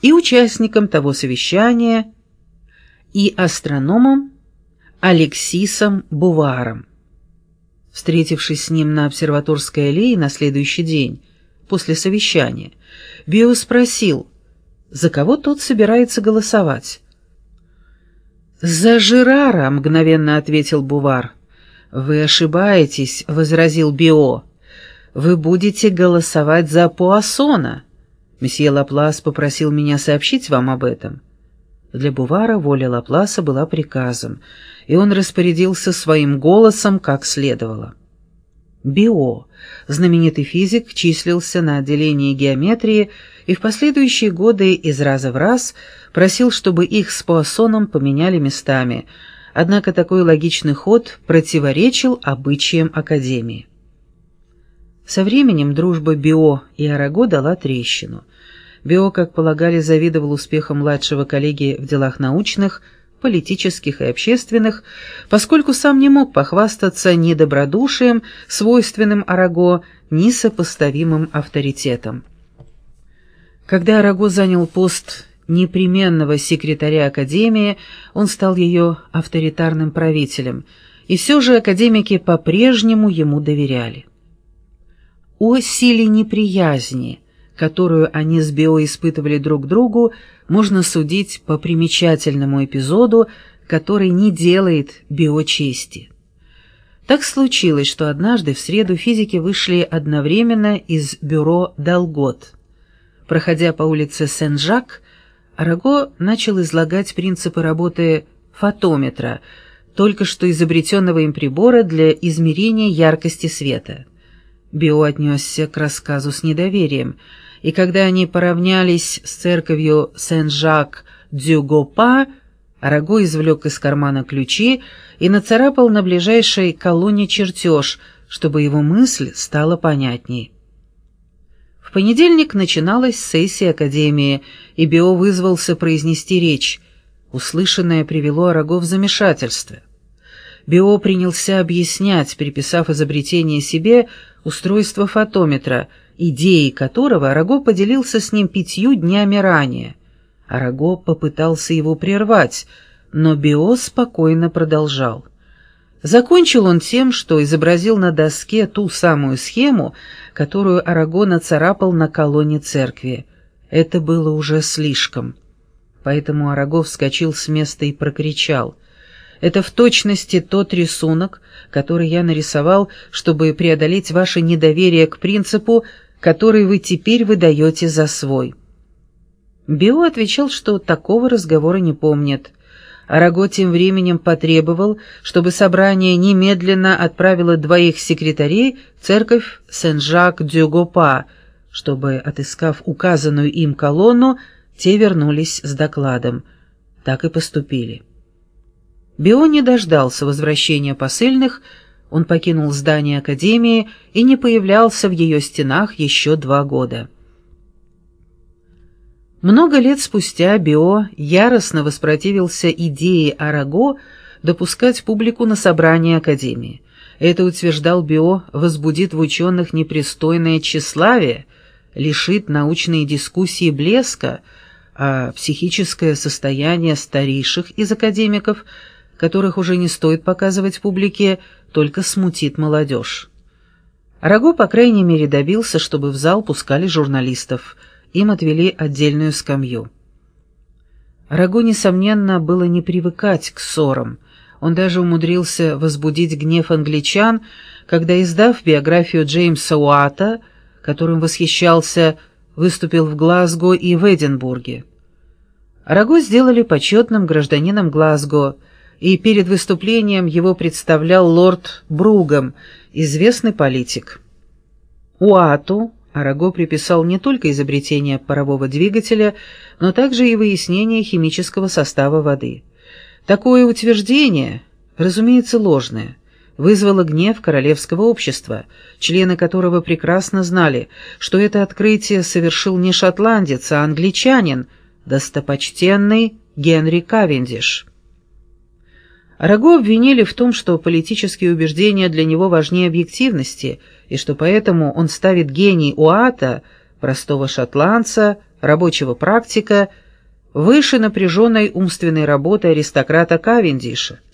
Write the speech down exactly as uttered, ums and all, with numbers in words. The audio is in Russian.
и участником того совещания, и астрономом Алексисом Буваром. Встретившись с ним на обсерваторской аллее на следующий день, после совещания, Био спросил, за кого тот собирается голосовать. «За Жерара», — мгновенно ответил Бувар. «Вы ошибаетесь», — возразил Био. «Вы будете голосовать за Пуассона. Месье Лаплас попросил меня сообщить вам об этом». Для Бувара воля Лапласа была приказом, и он распорядился своим голосом как следовало. Био, знаменитый физик, числился на отделении геометрии и в последующие годы из раза в раз просил, чтобы их с Пуассоном поменяли местами, однако такой логичный ход противоречил обычаям Академии. Со временем дружба Био и Араго дала трещину. Био, как полагали, завидовал успехам младшего коллеги в делах научных, политических и общественных, поскольку сам не мог похвастаться ни добродушием, свойственным Араго, ни сопоставимым авторитетом. Когда Араго занял пост непременного секретаря Академии, он стал ее авторитарным правителем, и все же академики по-прежнему ему доверяли. О силе неприязни, которую они с Био испытывали друг к другу, можно судить по примечательному эпизоду, который не делает Био чести. Так случилось, что однажды в среду физики вышли одновременно из бюро Далгот. Проходя по улице Сен-Жак, Араго начал излагать принципы работы фотометра, только что изобретенного им прибора для измерения яркости света. Био отнесся к рассказу с недоверием, и когда они поравнялись с церковью Сен-Жак-дю-Гопа, Араго извлек из кармана ключи и нацарапал на ближайшей колонне чертеж, чтобы его мысль стала понятней. В понедельник начиналась сессия Академии, и Био вызвался произнести речь. Услышанное привело Араго в замешательство. Био принялся объяснять, приписав изобретение себе устройство фотометра, идеей которого Араго поделился с ним пятью днями ранее. Араго попытался его прервать, но Био спокойно продолжал. Закончил он тем, что изобразил на доске ту самую схему, которую Араго нацарапал на колонне церкви. Это было уже слишком. Поэтому Араго вскочил с места и прокричал: «Это в точности тот рисунок, который я нарисовал, чтобы преодолеть ваше недоверие к принципу, который вы теперь выдаете за свой». Био отвечал, что такого разговора не помнит. Араго тем временем потребовал, чтобы собрание немедленно отправило двоих секретарей в церковь Сен-Жак-дю-Гопа, чтобы, отыскав указанную им колонну, те вернулись с докладом. Так и поступили. Био не дождался возвращения посыльных, он покинул здание Академии и не появлялся в ее стенах еще два года. Много лет спустя Био яростно воспротивился идее Араго допускать публику на собрание Академии. Это, утверждал Био, возбудит в ученых непристойное тщеславие, лишит научной дискуссии блеска, а психическое состояние старейших из академиков, которых уже не стоит показывать публике, только смутит молодежь. Араго, по крайней мере, добился, чтобы в зал пускали журналистов. Им отвели отдельную скамью. Араго, несомненно, было не привыкать к ссорам. Он даже умудрился возбудить гнев англичан, когда, издав биографию Джеймса Уатта, которым восхищался, выступил в Глазго и в Эдинбурге. Араго сделали почетным гражданином Глазго, и перед выступлением его представлял лорд Бругам, известный политик. Уатту Араго приписал не только изобретение парового двигателя, но также и выяснение химического состава воды. Такое утверждение, разумеется, ложное, вызвало гнев королевского общества, члены которого прекрасно знали, что это открытие совершил не шотландец, а англичанин, достопочтенный Генри Кавендиш. Араго обвинили в том, что политические убеждения для него важнее объективности, и что поэтому он ставит гений Уатта, простого шотландца, рабочего практика, выше напряженной умственной работы аристократа Кавендиша.